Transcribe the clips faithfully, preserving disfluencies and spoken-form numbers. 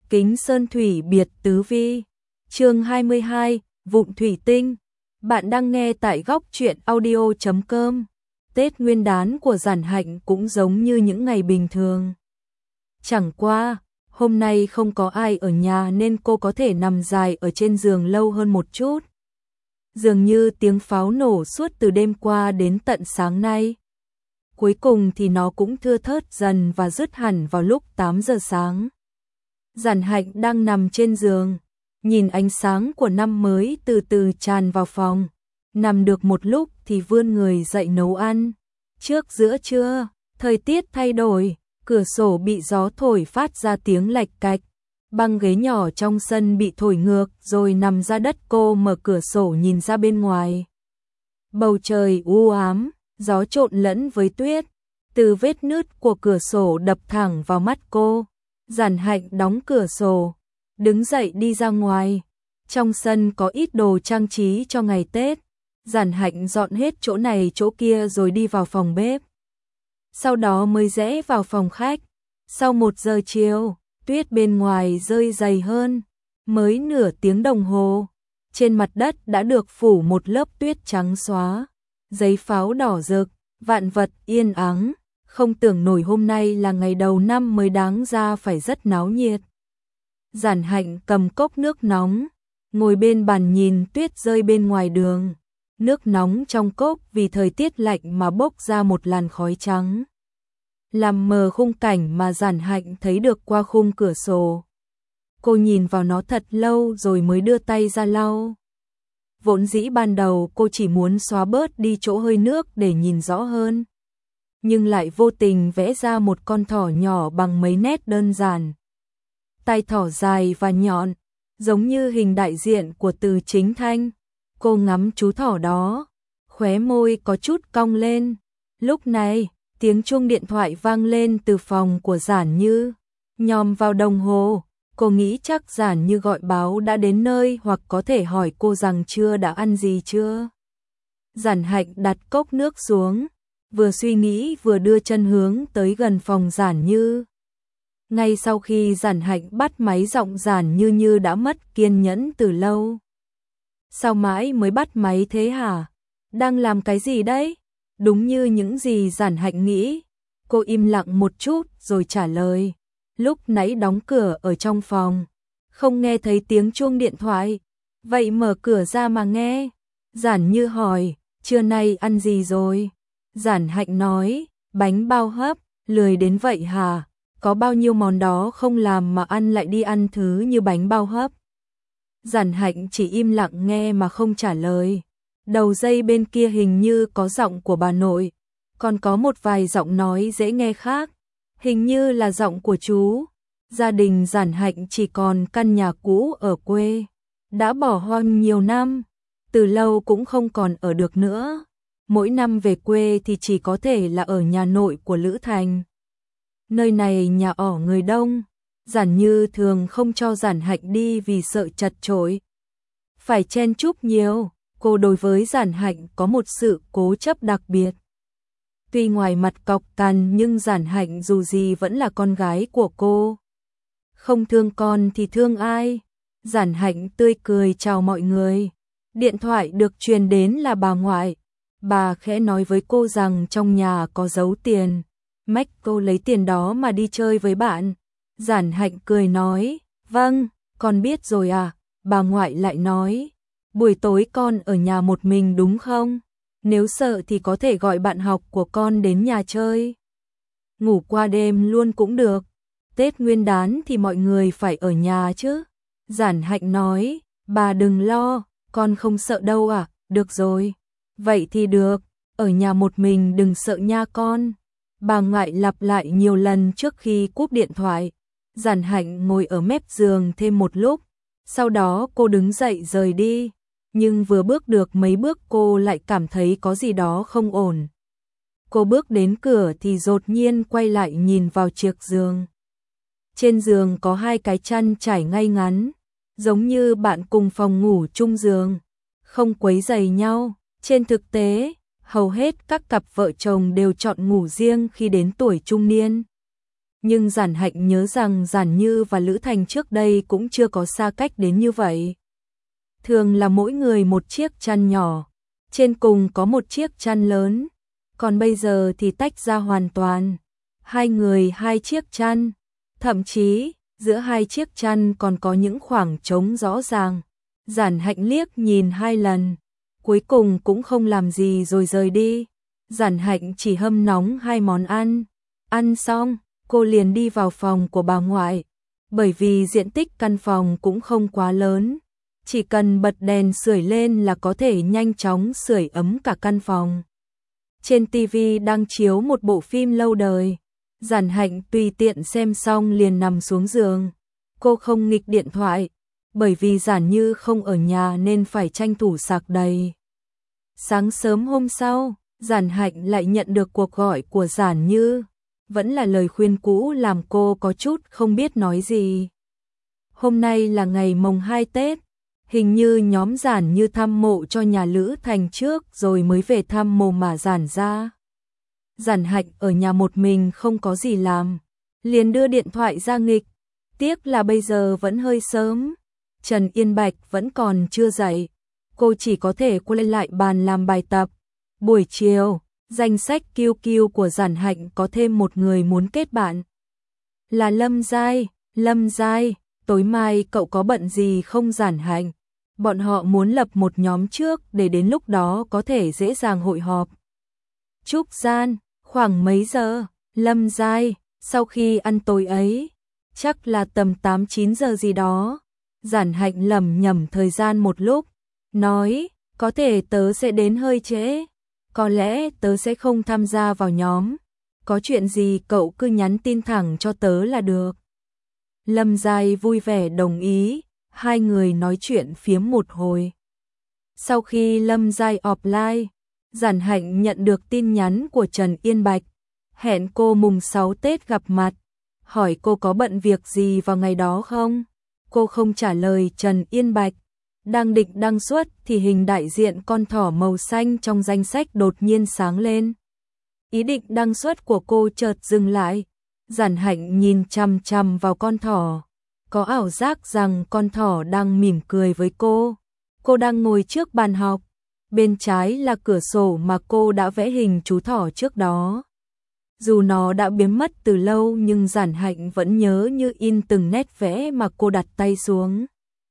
Kính Sơn Thủy Biệt Tứ Vi. Chương hai mươi hai, Vụn Thủy Tinh. Bạn đang nghe tại góc truyện audio chấm com. Tết Nguyên đán của Giản Hạnh cũng giống như những ngày bình thường. Chẳng qua, hôm nay không có ai ở nhà nên cô có thể nằm dài ở trên giường lâu hơn một chút. Dường như tiếng pháo nổ suốt từ đêm qua đến tận sáng nay. Cuối cùng thì nó cũng thưa thớt dần và dứt hẳn vào lúc tám giờ sáng. Giản Hạnh đang nằm trên giường, nhìn ánh sáng của năm mới từ từ tràn vào phòng. Nằm được một lúc thì vươn người dậy nấu ăn. Trước giữa trưa, thời tiết thay đổi, cửa sổ bị gió thổi phát ra tiếng lạch cạch. Băng ghế nhỏ trong sân bị thổi ngược rồi nằm ra đất. Cô mở cửa sổ nhìn ra bên ngoài. Bầu trời u ám, gió trộn lẫn với tuyết. Từ vết nứt của cửa sổ đập thẳng vào mắt cô. Giản Hạnh đóng cửa sổ, đứng dậy đi ra ngoài. Trong sân có ít đồ trang trí cho ngày Tết. Giản Hạnh dọn hết chỗ này chỗ kia rồi đi vào phòng bếp. Sau đó mới rẽ vào phòng khách. Sau một giờ chiều, tuyết bên ngoài rơi dày hơn. Mới nửa tiếng đồng hồ, trên mặt đất đã được phủ một lớp tuyết trắng xóa. Giấy pháo đỏ rực, vạn vật yên ắng. Không tưởng nổi hôm nay là ngày đầu năm mới, đáng ra phải rất náo nhiệt. Giản Hạnh cầm cốc nước nóng, ngồi bên bàn nhìn tuyết rơi bên ngoài đường. Nước nóng trong cốc vì thời tiết lạnh mà bốc ra một làn khói trắng, làm mờ khung cảnh mà Giản Hạnh thấy được qua khung cửa sổ. Cô nhìn vào nó thật lâu rồi mới đưa tay ra lau. Vốn dĩ ban đầu cô chỉ muốn xóa bớt đi chỗ hơi nước để nhìn rõ hơn, nhưng lại vô tình vẽ ra một con thỏ nhỏ bằng mấy nét đơn giản. Tai thỏ dài và nhọn, giống như hình đại diện của Từ Chính Thanh. Cô ngắm chú thỏ đó, khóe môi có chút cong lên. Lúc này, tiếng chuông điện thoại vang lên từ phòng của Giản Như. Nhòm vào đồng hồ, cô nghĩ chắc Giản Như gọi báo đã đến nơi hoặc có thể hỏi cô rằng chưa đã ăn gì chưa. Giản Hạnh đặt cốc nước xuống, vừa suy nghĩ vừa đưa chân hướng tới gần phòng Giản Như. Ngay sau khi Giản Hạnh bắt máy, giọng Giản Như như đã mất kiên nhẫn từ lâu. Sao mãi mới bắt máy thế hả? Đang làm cái gì đấy? Đúng như những gì Giản Hạnh nghĩ. Cô im lặng một chút rồi trả lời. Lúc nãy đóng cửa ở trong phòng, không nghe thấy tiếng chuông điện thoại. Vậy mở cửa ra mà nghe. Giản Như hỏi, trưa nay ăn gì rồi? Giản Hạnh nói, bánh bao hấp. Lười đến vậy hả? Có bao nhiêu món đó không làm mà ăn lại đi ăn thứ như bánh bao hấp. Giản Hạnh chỉ im lặng nghe mà không trả lời. Đầu dây bên kia hình như có giọng của bà nội, còn có một vài giọng nói dễ nghe khác, hình như là giọng của chú. Gia đình Giản Hạnh chỉ còn căn nhà cũ ở quê, đã bỏ hoang nhiều năm, từ lâu cũng không còn ở được nữa. Mỗi năm về quê thì chỉ có thể là ở nhà nội của Lữ Thành. Nơi này nhà ở người đông, Giản Như thường không cho Giản Hạnh đi vì sợ chật chội, phải chen chúc nhiều. Cô đối với Giản Hạnh có một sự cố chấp đặc biệt. Tuy ngoài mặt cọc cằn nhưng Giản Hạnh dù gì vẫn là con gái của cô. Không thương con thì thương ai? Giản Hạnh tươi cười chào mọi người. Điện thoại được truyền đến là bà ngoại. Bà khẽ nói với cô rằng trong nhà có giấu tiền, mách cô lấy tiền đó mà đi chơi với bạn. Giản Hạnh cười nói, vâng, con biết rồi à. Bà ngoại lại nói, buổi tối con ở nhà một mình đúng không? Nếu sợ thì có thể gọi bạn học của con đến nhà chơi, ngủ qua đêm luôn cũng được. Tết Nguyên đán thì mọi người phải ở nhà chứ. Giản Hạnh nói, bà đừng lo, con không sợ đâu à. Được rồi, vậy thì được, ở nhà một mình đừng sợ nha con. Bà ngoại lặp lại nhiều lần trước khi cúp điện thoại. Giản Hạnh ngồi ở mép giường thêm một lúc, sau đó cô đứng dậy rời đi. Nhưng vừa bước được mấy bước cô lại cảm thấy có gì đó không ổn. Cô bước đến cửa thì đột nhiên quay lại nhìn vào chiếc giường. Trên giường có hai cái chăn trải ngay ngắn, giống như bạn cùng phòng ngủ chung giường, không quấy rầy nhau. Trên thực tế, hầu hết các cặp vợ chồng đều chọn ngủ riêng khi đến tuổi trung niên. nhưng Giản Hạnh nhớ rằng Giản Như và Lữ Thành trước đây cũng chưa có xa cách đến như vậy. Thường là mỗi người một chiếc chăn nhỏ, trên cùng có một chiếc chăn lớn, còn bây giờ thì tách ra hoàn toàn. Hai người hai chiếc chăn, thậm chí giữa hai chiếc chăn còn có những khoảng trống rõ ràng. Giản Hạnh liếc nhìn hai lần, cuối cùng cũng không làm gì rồi rời đi. Giản Hạnh chỉ hâm nóng hai món ăn, ăn xong, cô liền đi vào phòng của bà ngoại, bởi vì diện tích căn phòng cũng không quá lớn, chỉ cần bật đèn sưởi lên là có thể nhanh chóng sưởi ấm cả căn phòng. Trên tivi đang chiếu một bộ phim lâu đời, Giản Hạnh tùy tiện xem xong liền nằm xuống giường. Cô không nghịch điện thoại, bởi vì Giản Như không ở nhà nên phải tranh thủ sạc đầy. Sáng sớm hôm sau, Giản Hạnh lại nhận được cuộc gọi của Giản Như, vẫn là lời khuyên cũ làm cô có chút không biết nói gì. Hôm nay là ngày mồng hai Tết, hình như nhóm Giản Như thăm mộ cho nhà Lữ Thành trước rồi mới về thăm mồ mà Giản ra. Giản Hạnh ở nhà một mình không có gì làm, liền đưa điện thoại ra nghịch. Tiếc là bây giờ vẫn hơi sớm, Trần Yên Bạch vẫn còn chưa dậy, cô chỉ có thể quay lại bàn làm bài tập. Buổi chiều, danh sách Q Q của Giản Hạnh có thêm một người muốn kết bạn. Là Lâm Giai. Lâm Giai, tối mai cậu có bận gì không Giản Hạnh? Bọn họ muốn lập một nhóm trước để đến lúc đó có thể dễ dàng hội họp. Trúc Gian, khoảng mấy giờ? Lâm Giai, sau khi ăn tối ấy, chắc là tầm tám chín giờ gì đó. Giản Hạnh lẩm nhẩm thời gian một lúc, nói, có thể tớ sẽ đến hơi trễ, có lẽ tớ sẽ không tham gia vào nhóm, có chuyện gì cậu cứ nhắn tin thẳng cho tớ là được. Lâm Giai vui vẻ đồng ý, hai người nói chuyện phiếm một hồi. Sau khi Lâm Giai offline, Giản Hạnh nhận được tin nhắn của Trần Yên Bạch, hẹn cô mùng sáu Tết gặp mặt, hỏi cô có bận việc gì vào ngày đó không. Cô không trả lời Trần Yên Bạch, đang định đăng xuất thì hình đại diện con thỏ màu xanh trong danh sách đột nhiên sáng lên. Ý định đăng xuất của cô chợt dừng lại, Giản Hạnh nhìn chằm chằm vào con thỏ, có ảo giác rằng con thỏ đang mỉm cười với cô. Cô đang ngồi trước bàn học, bên trái là cửa sổ mà cô đã vẽ hình chú thỏ trước đó. Dù nó đã biến mất từ lâu nhưng Giản Hạnh vẫn nhớ như in từng nét vẽ mà cô đặt tay xuống.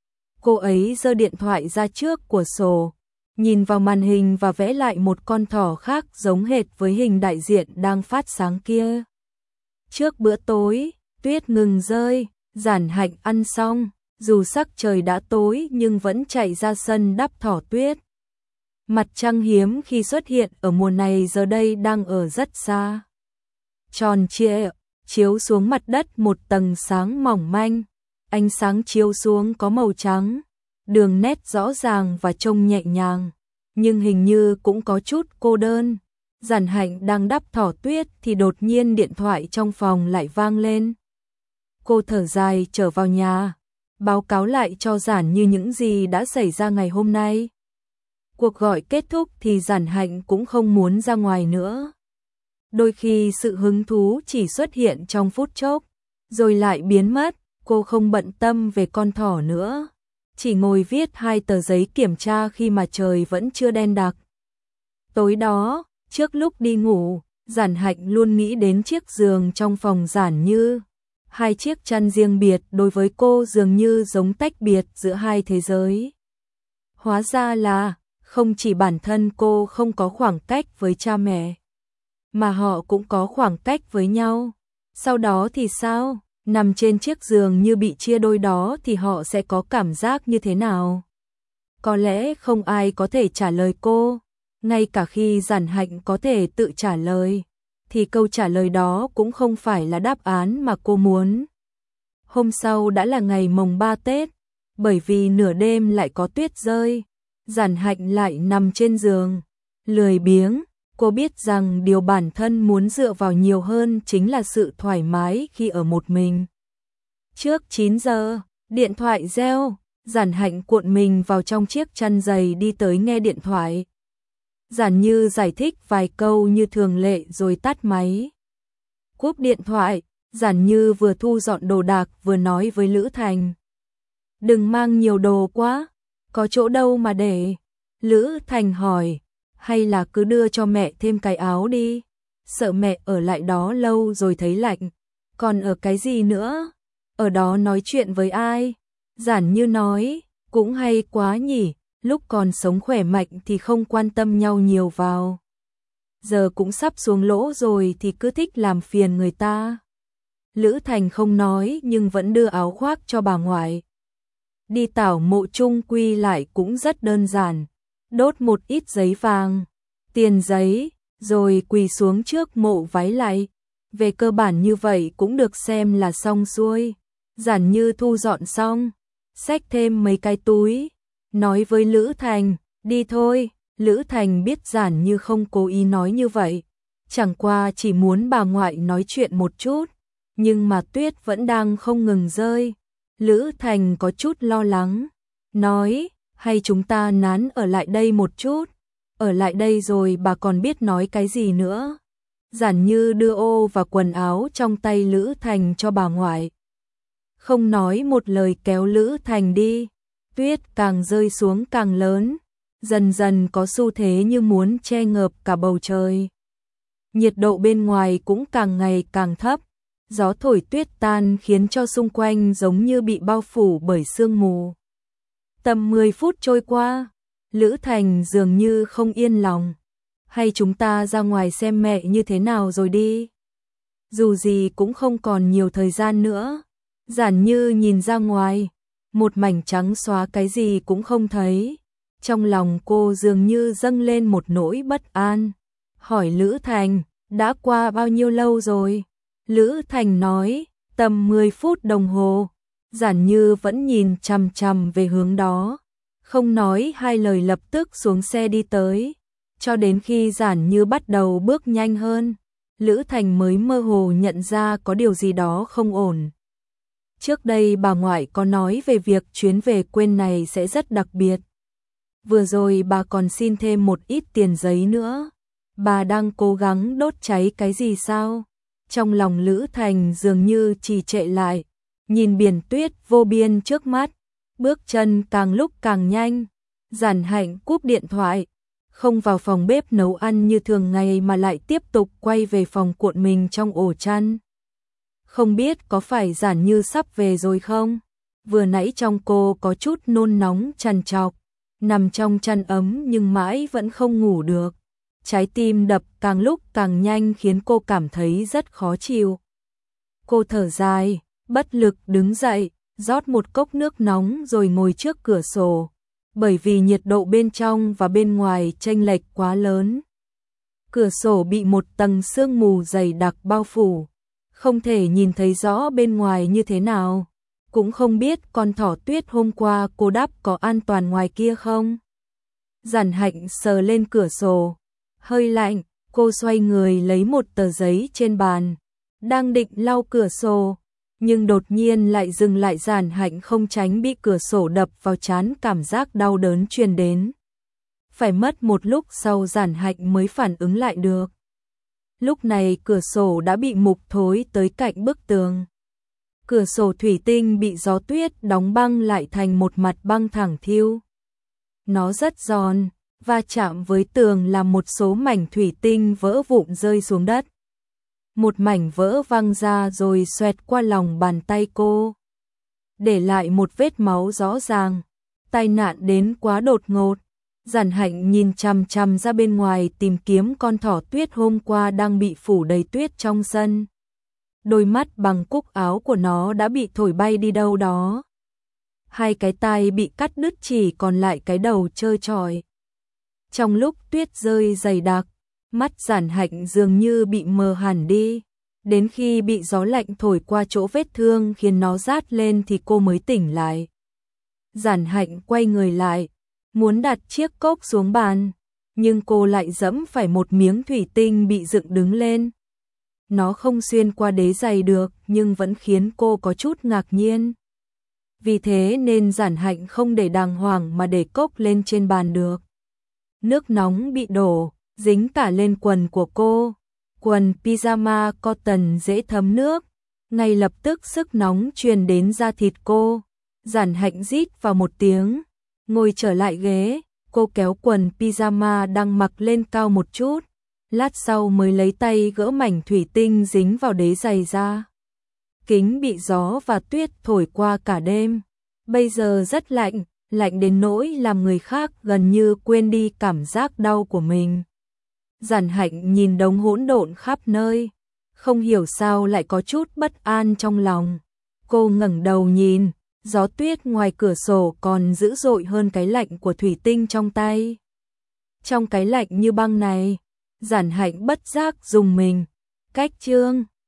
Cô ấy giơ điện thoại ra trước của sổ, nhìn vào màn hình và vẽ lại một con thỏ khác giống hệt với hình đại diện đang phát sáng kia. Trước bữa tối, tuyết ngừng rơi, Giản Hạnh ăn xong, dù sắc trời đã tối nhưng vẫn chạy ra sân đắp thỏ tuyết. Mặt trăng hiếm khi xuất hiện ở mùa này giờ đây đang ở rất xa. Tròn trịa, chiếu xuống mặt đất một tầng sáng mỏng manh, ánh sáng chiếu xuống có màu trắng, đường nét rõ ràng và trông nhẹ nhàng, nhưng hình như cũng có chút cô đơn. Giản Hạnh đang đắp thỏ tuyết thì đột nhiên điện thoại trong phòng lại vang lên. Cô thở dài trở vào nhà, báo cáo lại cho Giản Như những gì đã xảy ra ngày hôm nay. Cuộc gọi kết thúc thì Giản Hạnh cũng không muốn ra ngoài nữa. Đôi khi sự hứng thú chỉ xuất hiện trong phút chốc, rồi lại biến mất. Cô không bận tâm về con thỏ nữa, chỉ ngồi viết hai tờ giấy kiểm tra khi mà trời vẫn chưa đen đặc. Tối đó, trước lúc đi ngủ, Giản Hạnh luôn nghĩ đến chiếc giường trong phòng Giản Như. Hai chiếc chăn riêng biệt đối với cô dường như giống tách biệt giữa hai thế giới. Hóa ra là, không chỉ bản thân cô không có khoảng cách với cha mẹ, mà họ cũng có khoảng cách với nhau. Sau đó thì sao? Nằm trên chiếc giường như bị chia đôi đó thì họ sẽ có cảm giác như thế nào? Có lẽ không ai có thể trả lời cô, ngay cả khi Giản Hạnh có thể tự trả lời, thì câu trả lời đó cũng không phải là đáp án mà cô muốn. Hôm sau đã là ngày mồng ba Tết, bởi vì nửa đêm lại có tuyết rơi, Giản Hạnh lại nằm trên giường, lười biếng. Cô biết rằng điều bản thân muốn dựa vào nhiều hơn chính là sự thoải mái khi ở một mình. Trước chín giờ, điện thoại reo, Giản Hạnh cuộn mình vào trong chiếc chăn dày đi tới nghe điện thoại. Giản Như giải thích vài câu như thường lệ rồi tắt máy. Cúp điện thoại, Giản Như vừa thu dọn đồ đạc vừa nói với Lữ Thành. Đừng mang nhiều đồ quá, có chỗ đâu mà để. Lữ Thành hỏi, hay là cứ đưa cho mẹ thêm cái áo đi, sợ mẹ ở lại đó lâu rồi thấy lạnh. Còn ở cái gì nữa? Ở đó nói chuyện với ai? Giản Như nói, cũng hay quá nhỉ, lúc còn sống khỏe mạnh thì không quan tâm nhau nhiều vào. Giờ cũng sắp xuống lỗ rồi thì cứ thích làm phiền người ta. Lữ Thành không nói nhưng vẫn đưa áo khoác cho bà ngoại. Đi tảo mộ chung quy lại cũng rất đơn giản. Đốt một ít giấy vàng, tiền giấy, rồi quỳ xuống trước mộ vái lạy. Về cơ bản như vậy cũng được xem là xong xuôi. Giản Như thu dọn xong, xách thêm mấy cái túi, nói với Lữ Thành, đi thôi. Lữ Thành biết Giản Như không cố ý nói như vậy, chẳng qua chỉ muốn bà ngoại nói chuyện một chút, nhưng mà tuyết vẫn đang không ngừng rơi. Lữ Thành có chút lo lắng, nói, hay chúng ta nán ở lại đây một chút, ở lại đây rồi bà còn biết nói cái gì nữa. Giản Như đưa ô và quần áo trong tay Lữ Thành cho bà ngoại. Không nói một lời kéo Lữ Thành đi, tuyết càng rơi xuống càng lớn, dần dần có xu thế như muốn che ngợp cả bầu trời. Nhiệt độ bên ngoài cũng càng ngày càng thấp, gió thổi tuyết tan khiến cho xung quanh giống như bị bao phủ bởi sương mù. Tầm mười phút trôi qua, Lữ Thành dường như không yên lòng. Hay chúng ta ra ngoài xem mẹ như thế nào rồi đi. Dù gì cũng không còn nhiều thời gian nữa. Giản Như nhìn ra ngoài, một mảnh trắng xóa cái gì cũng không thấy. Trong lòng cô dường như dâng lên một nỗi bất an. Hỏi Lữ Thành, đã qua bao nhiêu lâu rồi? Lữ Thành nói, tầm mười phút đồng hồ. Giản Như vẫn nhìn chằm chằm về hướng đó, không nói hai lời lập tức xuống xe đi tới. Cho đến khi Giản Như bắt đầu bước nhanh hơn, Lữ Thành mới mơ hồ nhận ra có điều gì đó không ổn. Trước đây bà ngoại có nói về việc chuyến về quê này sẽ rất đặc biệt. Vừa rồi bà còn xin thêm một ít tiền giấy nữa. Bà đang cố gắng đốt cháy cái gì sao? Trong lòng Lữ Thành dường như trì trệ lại, nhìn biển tuyết vô biên trước mắt, bước chân càng lúc càng nhanh. Giản Hạnh cúp điện thoại, không vào phòng bếp nấu ăn như thường ngày mà lại tiếp tục quay về phòng cuộn mình trong ổ chăn. Không biết có phải Giản Như sắp về rồi không? Vừa nãy trong cô có chút nôn nóng trằn trọc, nằm trong chăn ấm nhưng mãi vẫn không ngủ được. Trái tim đập càng lúc càng nhanh khiến cô cảm thấy rất khó chịu. Cô thở dài, bất lực đứng dậy, rót một cốc nước nóng rồi ngồi trước cửa sổ. Bởi vì nhiệt độ bên trong và bên ngoài chênh lệch quá lớn. Cửa sổ bị một tầng sương mù dày đặc bao phủ, không thể nhìn thấy rõ bên ngoài như thế nào. Cũng không biết con thỏ tuyết hôm qua cô đắp có an toàn ngoài kia không. Giản Hạnh sờ lên cửa sổ, hơi lạnh, cô xoay người lấy một tờ giấy trên bàn, đang định lau cửa sổ, nhưng đột nhiên lại dừng lại. Giản Hạnh không tránh bị cửa sổ đập vào trán, cảm giác đau đớn truyền đến. Phải mất một lúc sau Giản Hạnh mới phản ứng lại được. Lúc này cửa sổ đã bị mục thối tới cạnh bức tường. Cửa sổ thủy tinh bị gió tuyết đóng băng lại thành một mặt băng thẳng thiêu. Nó rất giòn, va chạm với tường làm một số mảnh thủy tinh vỡ vụn rơi xuống đất. Một mảnh vỡ văng ra rồi xoẹt qua lòng bàn tay cô, để lại một vết máu rõ ràng. Tai nạn đến quá đột ngột. Giản Hạnh nhìn chằm chằm ra bên ngoài tìm kiếm con thỏ tuyết hôm qua đang bị phủ đầy tuyết trong sân. Đôi mắt bằng cúc áo của nó đã bị thổi bay đi đâu đó. Hai cái tai bị cắt đứt, chỉ còn lại cái đầu trơ trọi. Trong lúc tuyết rơi dày đặc, mắt Giản Hạnh dường như bị mờ hẳn đi. Đến khi bị gió lạnh thổi qua chỗ vết thương khiến nó rát lên thì cô mới tỉnh lại. Giản Hạnh quay người lại, muốn đặt chiếc cốc xuống bàn, nhưng cô lại giẫm phải một miếng thủy tinh bị dựng đứng lên. Nó không xuyên qua đế giày được nhưng vẫn khiến cô có chút ngạc nhiên. Vì thế nên Giản Hạnh không để đàng hoàng mà để cốc lên trên bàn được. Nước nóng bị đổ, dính cả lên quần của cô. Quần pyjama cotton dễ thấm nước, ngay lập tức sức nóng truyền đến da thịt cô. Giản Hạnh rít vào một tiếng, ngồi trở lại ghế, cô kéo quần pyjama đang mặc lên cao một chút, lát sau mới lấy tay gỡ mảnh thủy tinh dính vào đế giày ra. Kính bị gió và tuyết thổi qua cả đêm, bây giờ rất lạnh, lạnh đến nỗi làm người khác gần như quên đi cảm giác đau của mình. Giản Hạnh nhìn đống hỗn độn khắp nơi, không hiểu sao lại có chút bất an trong lòng. Cô ngẩng đầu nhìn, gió tuyết ngoài cửa sổ còn dữ dội hơn cái lạnh của thủy tinh trong tay. Trong cái lạnh như băng này, Giản Hạnh bất giác rùng mình. Cách chương